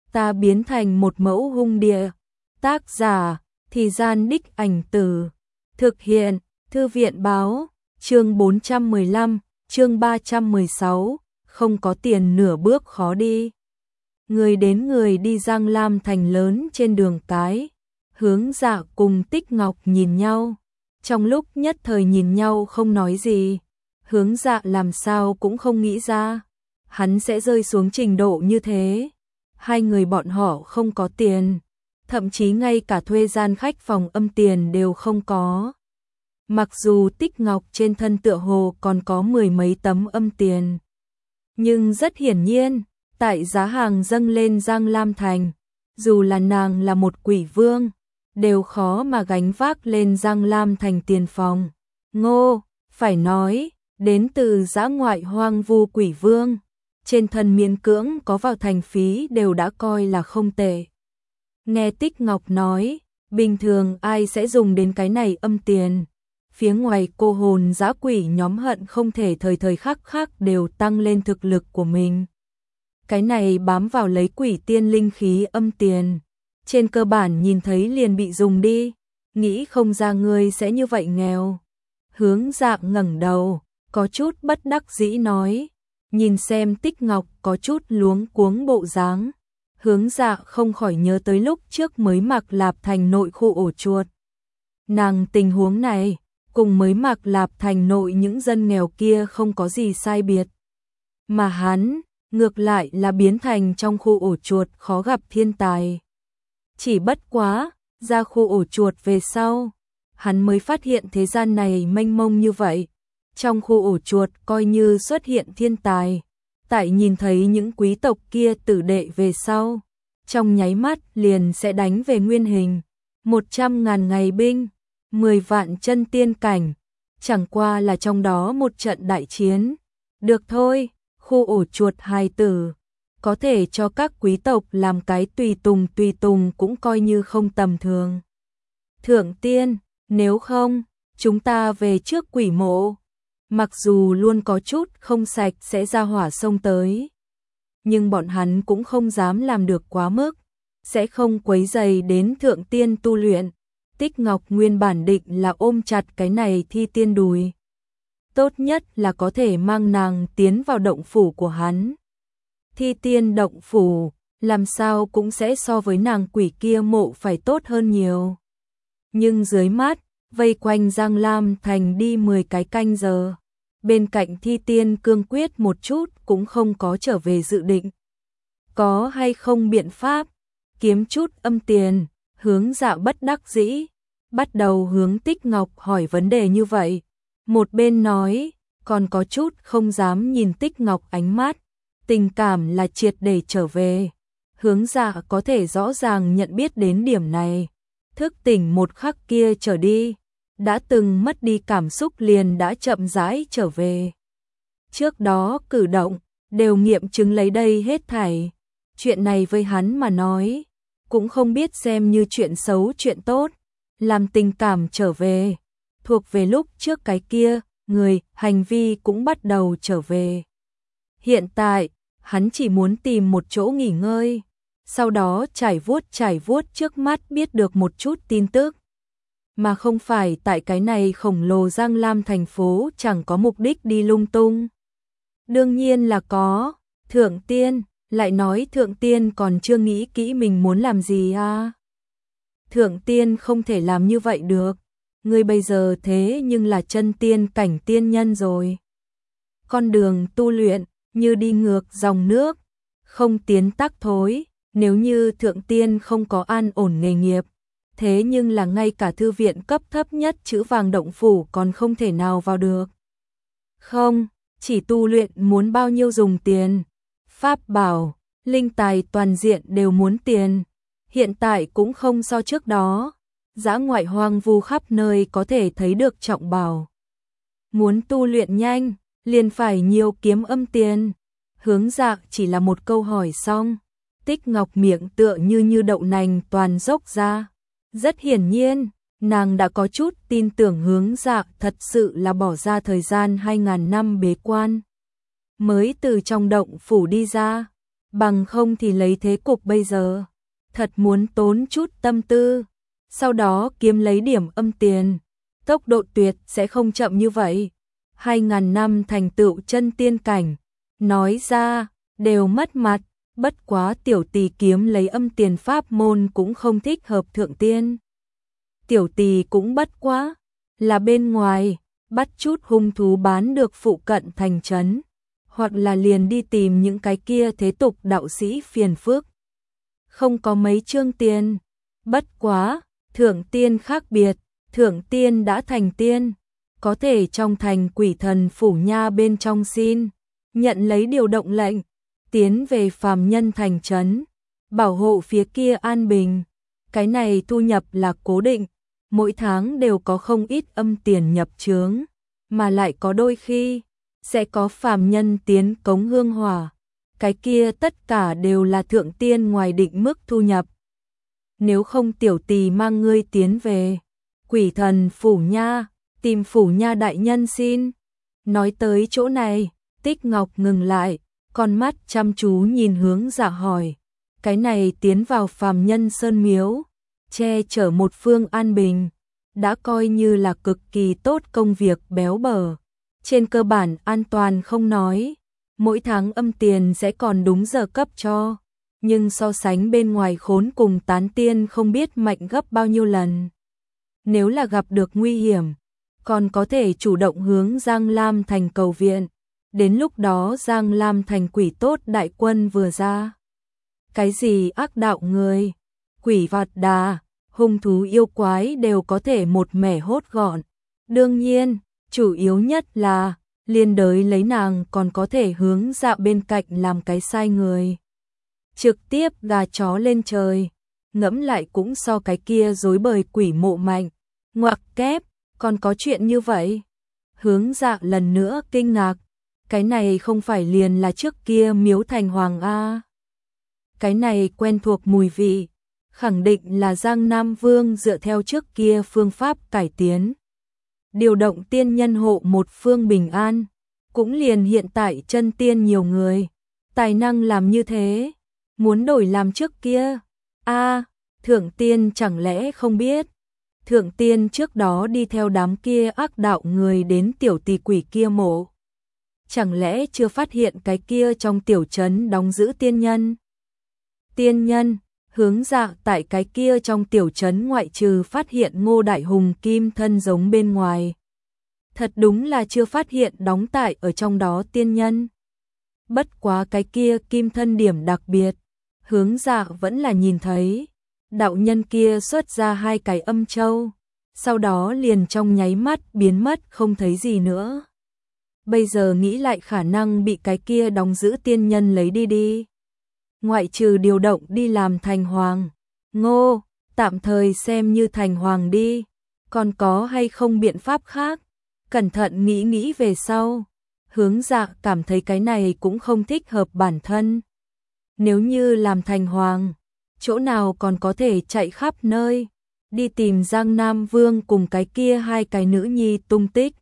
ta biến thành một mẫu hung địa. Tác giả, Thì Gian Đích Ảnh Tử. Thực hiện, Thư viện báo, chương 415, chương 316, không có tiền nửa bước khó đi. Người đến người đi Giang Lam thành lớn trên đường cái. Hướng Dạ cùng Tích Ngọc nhìn nhau. Trong lúc nhất thời nhìn nhau không nói gì. Hướng Dạ làm sao cũng không nghĩ ra hắn sẽ rơi xuống trình độ như thế. Hai người bọn họ không có tiền, thậm chí ngay cả thuê gian khách phòng âm tiền đều không có. Mặc dù Tích Ngọc trên thân tựa hồ còn có mười mấy tấm âm tiền, nhưng rất hiển nhiên, tại giá hàng dâng lên Giang Lam thành, dù là nàng là một quỷ vương, đều khó mà gánh vác lên Giang Lam thành tiền phòng. Ngô, phải nói, đến từ dã ngoại hoang vu quỷ vương, trên thân miễn cưỡng có vào thành phí đều đã coi là không tệ. Nghe Tích Ngọc nói, bình thường ai sẽ dùng đến cái này âm tiền. Phía ngoài cô hồn dã quỷ nhóm hận không thể thời thời khắc khắc đều tăng lên thực lực của mình. Cái này bám vào lấy quỷ tiên linh khí âm tiền. Trên cơ bản nhìn thấy liền bị dùng đi, nghĩ không ra ngươi sẽ như vậy nghèo. Hướng Dạ ngẩng đầu, có chút bất đắc dĩ nói, nhìn xem Tích Ngọc có chút luống cuống bộ dáng. Hướng Dạ không khỏi nhớ tới lúc trước mới Mạc Lạp thành nội khu ổ chuột. Nàng tình huống này, cùng mới Mạc Lạp thành nội những dân nghèo kia không có gì sai biệt. Mà hắn, ngược lại là biến thành trong khu ổ chuột khó gặp thiên tài. Chỉ bất quá, ra khu ổ chuột về sau, hắn mới phát hiện thế gian này mênh mông như vậy. Trong khu ổ chuột coi như xuất hiện thiên tài, tại nhìn thấy những quý tộc kia tử đệ về sau, trong nháy mắt liền sẽ đánh về nguyên hình. 100.000 ngày binh, 10 vạn chân tiên cảnh, chẳng qua là trong đó một trận đại chiến. Được thôi, khu ổ chuột hài tử, có thể cho các quý tộc làm cái tùy tùng cũng coi như không tầm thường. Thượng tiên, nếu không, chúng ta về trước quỷ mộ. Mặc dù luôn có chút không sạch sẽ ra hỏa xông tới, nhưng bọn hắn cũng không dám làm được quá mức, sẽ không quấy rầy đến thượng tiên tu luyện. Tích Ngọc nguyên bản định là ôm chặt cái này thi tiên đùi. Tốt nhất là có thể mang nàng tiến vào động phủ của hắn. Thi tiên động phủ, làm sao cũng sẽ so với nàng quỷ kia mộ phải tốt hơn nhiều. Nhưng dưới mắt, vây quanh Giang Lam thành đi 10 cái canh giờ. Bên cạnh thi tiên cương quyết một chút cũng không có trở về dự định. Có hay không biện pháp, kiếm chút âm tiền, Hướng Dạ bất đắc dĩ, bắt đầu hướng Tích Ngọc hỏi vấn đề như vậy. Một bên nói, còn có chút không dám nhìn Tích Ngọc ánh mắt, tình cảm là triệt để trở về. Hướng Dạ có thể rõ ràng nhận biết đến điểm này, thức tỉnh một khắc kia trở đi. Đã từng mất đi cảm xúc liền đã chậm rãi trở về. Trước đó cử động, đều nghiệm chứng lấy đây hết thảy. Chuyện này với hắn mà nói, cũng không biết xem như chuyện xấu chuyện tốt. Làm tình cảm trở về, thuộc về lúc trước cái kia, người, hành vi cũng bắt đầu trở về. Hiện tại, hắn chỉ muốn tìm một chỗ nghỉ ngơi, sau đó trải vuốt trước mắt biết được một chút tin tức. Mà không phải tại cái này khổng lồ Giang Lam thành phố chẳng có mục đích đi lung tung. Đương nhiên là có, thượng tiên, lại nói thượng tiên còn chưa nghĩ kỹ mình muốn làm gì à. Thượng tiên không thể làm như vậy được, ngươi bây giờ thế nhưng là chân tiên cảnh tiên nhân rồi. Con đường tu luyện như đi ngược dòng nước, không tiến tắc thối, nếu như thượng tiên không có an ổn nghề nghiệp. Thế nhưng là ngay cả thư viện cấp thấp nhất chữ vàng động phủ còn không thể nào vào được. Không, chỉ tu luyện muốn bao nhiêu dùng tiền. Pháp bảo, linh tài toàn diện đều muốn tiền. Hiện tại cũng không so trước đó. Dã ngoại hoang vu khắp nơi có thể thấy được trọng bảo. Muốn tu luyện nhanh, liền phải nhiều kiếm âm tiền. Hướng Dạ chỉ là một câu hỏi xong. Tích Ngọc miệng tựa như đậu nành toàn dốc ra. Rất hiển nhiên, nàng đã có chút tin tưởng Hướng Dạ thật sự là bỏ ra thời gian 2000 năm bế quan. Mới từ trong động phủ đi ra, bằng không thì lấy thế cục bây giờ, thật muốn tốn chút tâm tư, sau đó kiếm lấy điểm âm tiền, tốc độ tuyệt sẽ không chậm như vậy. 2000 năm thành tựu chân tiên cảnh, nói ra đều mất mặt, bất quá tiểu tỳ kiếm lấy âm tiền pháp môn cũng không thích hợp thượng tiên. Tiểu tỳ cũng bất quá là bên ngoài bắt chút hung thú bán được phụ cận thành trấn, hoặc là liền đi tìm những cái kia thế tục đạo sĩ phiền phức. Không có mấy chương tiền, bất quá, thượng tiên khác biệt, thượng tiên đã thành tiên, có thể trong thành Quỷ Thần Phủ Nha bên trong xin, nhận lấy điều động lệnh, tiến về phàm nhân thành trấn, bảo hộ phía kia an bình. Cái này thu nhập là cố định, mỗi tháng đều có không ít âm tiền nhập chướng, mà lại có đôi khi sẽ có phàm nhân tiến cống hương hỏa, cái kia tất cả đều là thượng tiên ngoài định mức thu nhập. Nếu không tiểu tỳ mang ngươi tiến về Quỷ Thần Phủ Nha, tìm Phủ Nha đại nhân xin. Nói tới chỗ này, Tích Ngọc ngừng lại, con mắt chăm chú nhìn Hướng Dạ hỏi, cái này tiến vào phàm nhân sơn miếu, che chở một phương an bình, đã coi như là cực kỳ tốt công việc béo bở. Trên cơ bản an toàn không nói, mỗi tháng âm tiền sẽ còn đúng giờ cấp cho, nhưng so sánh bên ngoài khốn cùng tán tiên không biết mạnh gấp bao nhiêu lần. Nếu là gặp được nguy hiểm, còn có thể chủ động hướng Giang Lam thành cầu viện, đến lúc đó Giang Lam thành quỷ tốt đại quân vừa ra. Cái gì ác đạo người, quỷ vặt đà, hung thú yêu quái đều có thể một mẻ hốt gọn. Đương nhiên, chủ yếu nhất là liên đới lấy nàng còn có thể hướng Dạ bên cạnh làm cái sai người. Trực tiếp gà chó lên trời, ngẫm lại cũng so cái kia rối bời quỷ mộ mạnh. Ngoặc kép, còn có chuyện như vậy? Hướng Dạ lần nữa kinh ngạc, cái này không phải liền là trước kia miếu thành hoàng a? Cái này quen thuộc mùi vị, khẳng định là Giang Nam Vương dựa theo trước kia phương pháp cải tiến. Điều động tiên nhân hộ một phương bình an, cũng liền hiện tại chân tiên nhiều người, tài năng làm như thế, muốn đổi làm trước kia. A, thượng tiên chẳng lẽ không biết? Thượng tiên trước đó đi theo đám kia ác đạo người đến tiểu tỳ quỷ kia mộ. Chẳng lẽ chưa phát hiện cái kia trong tiểu trấn đóng giữ tiên nhân? Tiên nhân, Hướng Dạ tại cái kia trong tiểu trấn ngoại trừ phát hiện Ngô Đại Hùng kim thân giống bên ngoài. Thật đúng là chưa phát hiện đóng tại ở trong đó tiên nhân. Bất quá cái kia kim thân điểm đặc biệt, Hướng Dạ vẫn là nhìn thấy. Đạo nhân kia xuất ra 2 cái âm châu, sau đó liền trong nháy mắt biến mất không thấy gì nữa. Bây giờ nghĩ lại khả năng bị cái kia đóng giữ tiên nhân lấy đi. Ngoại trừ điều động đi làm thành hoàng, Ngô, tạm thời xem như thành hoàng đi, còn có hay không biện pháp khác? Cẩn thận nghĩ về sau, Hướng Dạ cảm thấy cái này cũng không thích hợp bản thân. Nếu như làm thành hoàng, chỗ nào còn có thể chạy khắp nơi, đi tìm Giang Nam Vương cùng cái kia 2 cái nữ nhi tung tích.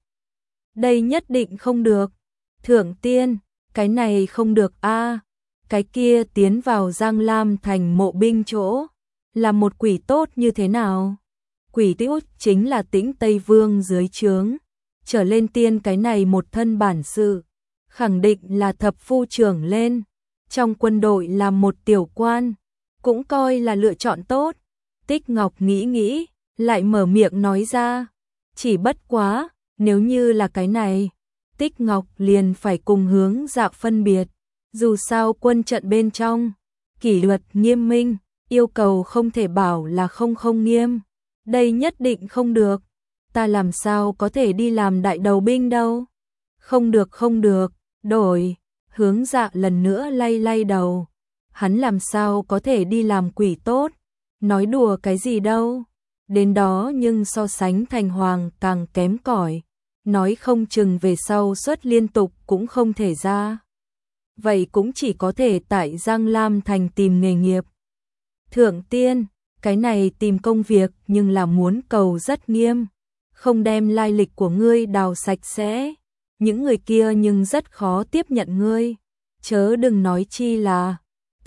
Đây nhất định không được. Thượng tiên, cái này không được a. Cái kia tiến vào Giang Lam thành mộ binh chỗ, là một quỷ tốt như thế nào? Quỷ tốt chính là Tĩnh Tây Vương dưới trướng, trở lên tiên cái này một thân bản sự, khẳng định là thập phu trưởng lên, trong quân đội làm một tiểu quan, cũng coi là lựa chọn tốt. Tích Ngọc nghĩ, lại mở miệng nói ra, chỉ bất quá, nếu như là cái này, Tích Ngọc liền phải cùng Hướng Dạ phân biệt, dù sao quân trận bên trong, kỷ luật nghiêm minh, yêu cầu không thể bảo là không nghiêm, đây nhất định không được, ta làm sao có thể đi làm đại đầu binh đâu. Không được, đổi. Hướng Dạ lần nữa lay đầu, hắn làm sao có thể đi làm quỷ tốt, nói đùa cái gì đâu, đến đó nhưng so sánh thành hoàng càng kém cỏi, nói không chừng về sau xuất liên tục cũng không thể ra. Vậy cũng chỉ có thể tại Giang Lam thành tìm nghề nghiệp. Thượng tiên, cái này tìm công việc nhưng là muốn cầu rất nghiêm, không đem lai lịch của ngươi đào sạch sẽ, những người kia nhưng rất khó tiếp nhận ngươi, chớ đừng nói chi là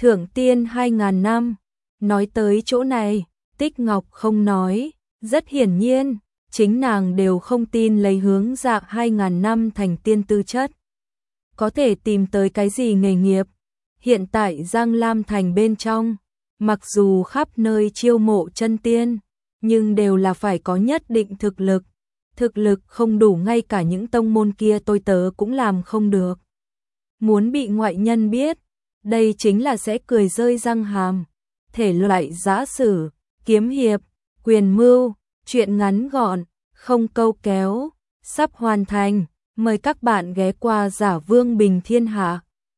thượng tiên 2.000 năm. Nói tới chỗ này, Tích Ngọc không nói, rất hiển nhiên, chính nàng đều không tin lấy hướng dạ 2.000 năm thành tiên tư chất. Có thể tìm tới cái gì nghề nghiệp. Hiện tại Giang Lam Thành bên trong, mặc dù khắp nơi chiêu mộ chân tiên, nhưng đều là phải có nhất định thực lực. Thực lực không đủ ngay cả những tông môn kia tôi tớ cũng làm không được. Muốn bị ngoại nhân biết, đây chính là sẽ cười rơi răng hàm. Thể loại giã sử, kiếm hiệp, quyền mưu, truyện ngắn gọn, không câu kéo, sắp hoàn thành. Mời các bạn ghé qua Giả Vương Bình Thiên Hạ.